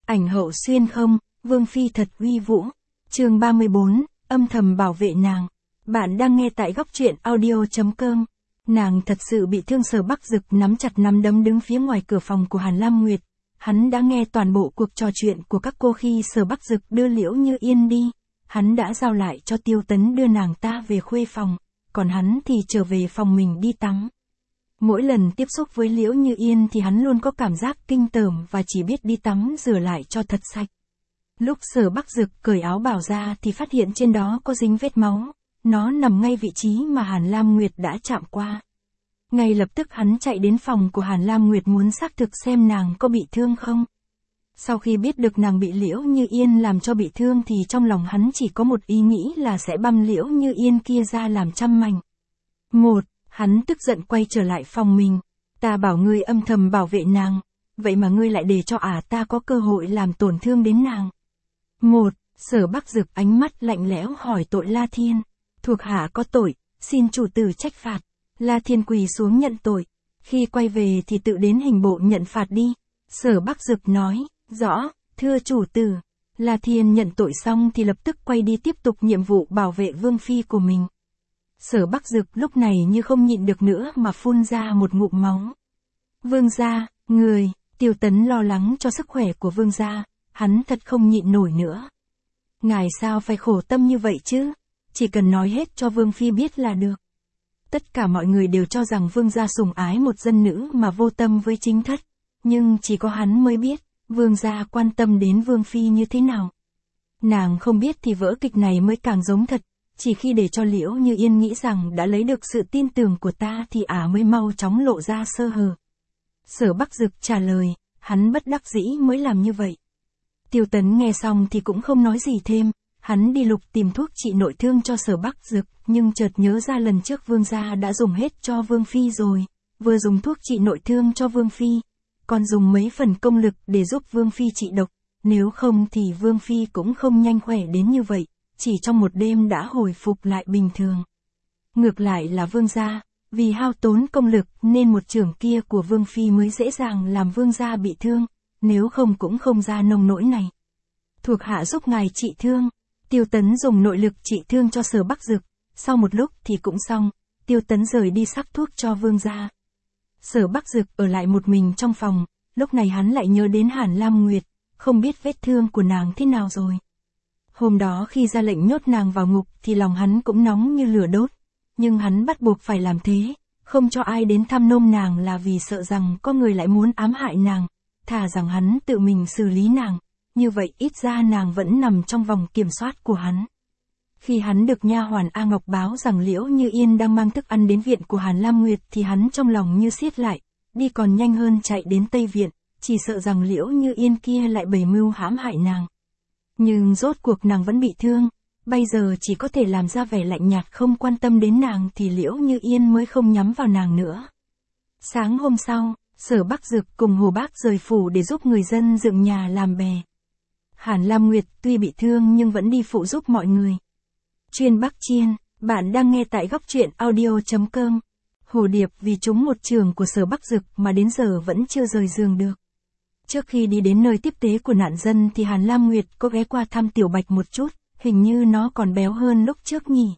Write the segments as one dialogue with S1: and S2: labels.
S1: Ảnh hậu xuyên không, Vương Phi thật uy vũ. Chương 34, âm thầm bảo vệ nàng. Bạn đang nghe tại góc truyện audio.com. Nàng thật sự bị thương. Sở Bắc Dực nắm chặt nắm đấm đứng phía ngoài cửa phòng của Hàn Lam Nguyệt. Hắn đã nghe toàn bộ cuộc trò chuyện của các cô khi Sở Bắc Dực đưa Liễu Như Yên đi. Hắn đã giao lại cho Tiêu Tấn đưa nàng ta về khuê phòng, còn hắn thì trở về phòng mình đi tắm. Mỗi lần tiếp xúc với Liễu Như Yên thì hắn luôn có cảm giác kinh tởm và chỉ biết đi tắm rửa lại cho thật sạch. Lúc Sở Bắc Dực cởi áo bào ra thì phát hiện trên đó có dính vết máu, nó nằm ngay vị trí mà Hàn Lam Nguyệt đã chạm qua. Ngay lập tức hắn chạy đến phòng của Hàn Lam Nguyệt muốn xác thực xem nàng có bị thương không. Sau khi biết được nàng bị Liễu Như Yên làm cho bị thương thì trong lòng hắn chỉ có một ý nghĩ là sẽ băm Liễu Như Yên kia ra làm trăm mảnh. Hắn tức giận quay trở lại phòng mình. Ta bảo ngươi âm thầm bảo vệ nàng, vậy mà ngươi lại để cho ta có cơ hội làm tổn thương đến nàng. Sở Bắc Dực ánh mắt lạnh lẽo hỏi tội La Thiên. Thuộc hạ có tội, xin chủ tử trách phạt. La Thiên quỳ xuống nhận tội. Khi quay về thì tự đến hình bộ nhận phạt đi. Sở Bắc Dực nói, rõ, thưa chủ tử. La Thiên nhận tội xong thì lập tức quay đi tiếp tục nhiệm vụ bảo vệ Vương Phi của mình. Sở Bắc Dực lúc này như không nhịn được nữa mà phun ra một ngụm máu. Vương gia, người, Tiêu Tấn lo lắng cho sức khỏe của vương gia, hắn thật không nhịn nổi nữa. Ngài sao phải khổ tâm như vậy chứ, chỉ cần nói hết cho Vương Phi biết là được. Tất cả mọi người đều cho rằng vương gia sủng ái một dân nữ mà vô tâm với chính thất, nhưng chỉ có hắn mới biết, vương gia quan tâm đến Vương Phi như thế nào. Nàng không biết thì vở kịch này mới càng giống thật. Chỉ khi để cho Liễu Như Yên nghĩ rằng đã lấy được sự tin tưởng của ta thì mới mau chóng lộ ra sơ hở. Sở Bắc Dực trả lời, hắn bất đắc dĩ mới làm như vậy. Tiêu Tấn nghe xong thì cũng không nói gì thêm, hắn đi lục tìm thuốc trị nội thương cho Sở Bắc Dực, nhưng chợt nhớ ra lần trước vương gia đã dùng hết cho Vương Phi rồi, vừa dùng thuốc trị nội thương cho Vương Phi, còn dùng mấy phần công lực để giúp Vương Phi trị độc, nếu không thì Vương Phi cũng không nhanh khỏe đến như vậy. Chỉ trong một đêm đã hồi phục lại bình thường. Ngược lại là vương gia, vì hao tốn công lực nên một chưởng kia của Vương Phi mới dễ dàng làm vương gia bị thương, nếu không cũng không ra nông nỗi này. Thuộc hạ giúp ngài trị thương. Tiêu Tấn dùng nội lực trị thương cho Sở Bắc Dực, sau một lúc thì cũng xong, Tiêu Tấn rời đi sắc thuốc cho vương gia. Sở Bắc Dực ở lại một mình trong phòng, lúc này hắn lại nhớ đến Hàn Lam Nguyệt, không biết vết thương của nàng thế nào rồi. Hôm đó khi ra lệnh nhốt nàng vào ngục thì lòng hắn cũng nóng như lửa đốt, nhưng hắn bắt buộc phải làm thế, không cho ai đến thăm nom nàng là vì sợ rằng có người lại muốn ám hại nàng, thà rằng hắn tự mình xử lý nàng, như vậy ít ra nàng vẫn nằm trong vòng kiểm soát của hắn. Khi hắn được nha hoàn A Ngọc báo rằng Liễu Như Yên đang mang thức ăn đến viện của Hàn Lam Nguyệt thì hắn trong lòng như siết lại, đi còn nhanh hơn chạy đến Tây Viện, chỉ sợ rằng Liễu Như Yên kia lại bày mưu hãm hại nàng. Nhưng rốt cuộc nàng vẫn bị thương, bây giờ chỉ có thể làm ra vẻ lạnh nhạt không quan tâm đến nàng thì Liễu Như Yên mới không nhắm vào nàng nữa. Sáng hôm sau, Sở Bắc Dực cùng Hồ Bác rời phủ để giúp người dân dựng nhà làm bè. Hàn Lam Nguyệt tuy bị thương nhưng vẫn đi phụ giúp mọi người. Chuyên Bắc Chiên, bạn đang nghe tại góc truyện audio.com. Hồ Điệp vì trúng một chưởng của Sở Bắc Dực mà đến giờ vẫn chưa rời giường được. Trước khi đi đến nơi tiếp tế của nạn dân thì Hàn Lam Nguyệt có ghé qua thăm Tiểu Bạch một chút, hình như nó còn béo hơn lúc trước nhỉ.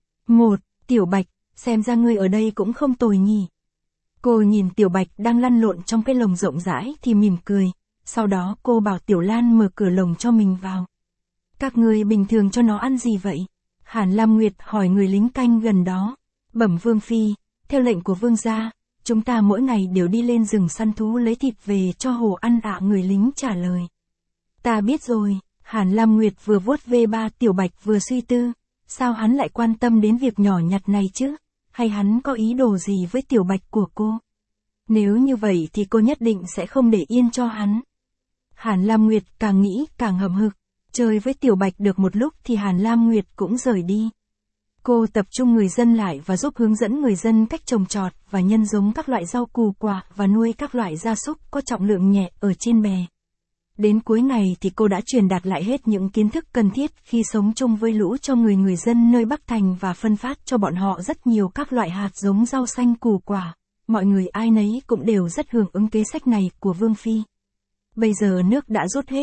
S1: Tiểu Bạch, xem ra ngươi ở đây cũng không tồi nhỉ. Cô nhìn Tiểu Bạch đang lăn lộn trong cái lồng rộng rãi thì mỉm cười, sau đó cô bảo Tiểu Lan mở cửa lồng cho mình vào. Các ngươi bình thường cho nó ăn gì vậy? Hàn Lam Nguyệt hỏi người lính canh gần đó. Bẩm Vương Phi, theo lệnh của vương gia, chúng ta mỗi ngày đều đi lên rừng săn thú lấy thịt về cho Hồ ăn người lính trả lời. Ta biết rồi, Hàn Lam Nguyệt vừa vuốt ve ba Tiểu Bạch vừa suy tư, sao hắn lại quan tâm đến việc nhỏ nhặt này chứ, hay hắn có ý đồ gì với Tiểu Bạch của cô? Nếu như vậy thì cô nhất định sẽ không để yên cho hắn. Hàn Lam Nguyệt càng nghĩ càng hậm hực, chơi với Tiểu Bạch được một lúc thì Hàn Lam Nguyệt cũng rời đi. Cô tập trung người dân lại và giúp hướng dẫn người dân cách trồng trọt và nhân giống các loại rau củ quả và nuôi các loại gia súc có trọng lượng nhẹ ở trên bè. Đến cuối ngày thì cô đã truyền đạt lại hết những kiến thức cần thiết khi sống chung với lũ cho người dân nơi Bắc Thành và phân phát cho bọn họ rất nhiều các loại hạt giống rau xanh củ quả. Mọi người ai nấy cũng đều rất hưởng ứng kế sách này của Vương Phi. Bây giờ nước đã rút hết,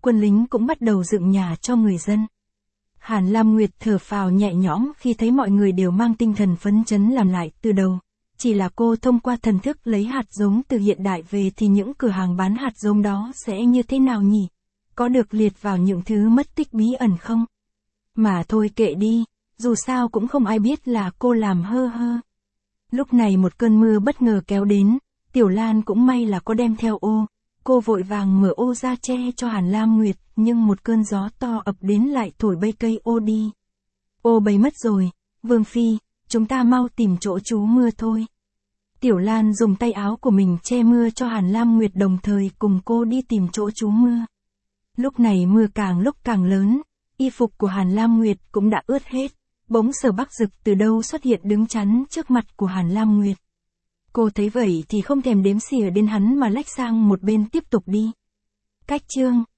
S1: quân lính cũng bắt đầu dựng nhà cho người dân. Hàn Lam Nguyệt thở phào nhẹ nhõm khi thấy mọi người đều mang tinh thần phấn chấn làm lại từ đầu. Chỉ là cô thông qua thần thức lấy hạt giống từ hiện đại về thì những cửa hàng bán hạt giống đó sẽ như thế nào nhỉ? Có được liệt vào những thứ mất tích bí ẩn không? Mà thôi kệ đi, dù sao cũng không ai biết là cô làm hơ. Lúc này một cơn mưa bất ngờ kéo đến, Tiểu Lan cũng may là có đem theo ô. Cô vội vàng mở ô ra che cho Hàn Lam Nguyệt, nhưng một cơn gió to ập đến lại thổi bay cây ô đi. Ô bay mất rồi, Vương Phi, chúng ta mau tìm chỗ trú mưa thôi. Tiểu Lan dùng tay áo của mình che mưa cho Hàn Lam Nguyệt đồng thời cùng cô đi tìm chỗ trú mưa. Lúc này mưa càng lúc càng lớn, y phục của Hàn Lam Nguyệt cũng đã ướt hết, bỗng Sở Bắc Dực từ đâu xuất hiện đứng chắn trước mặt của Hàn Lam Nguyệt. Cô thấy vậy thì không thèm đếm xỉa đến hắn mà lách sang một bên tiếp tục đi. Cách chương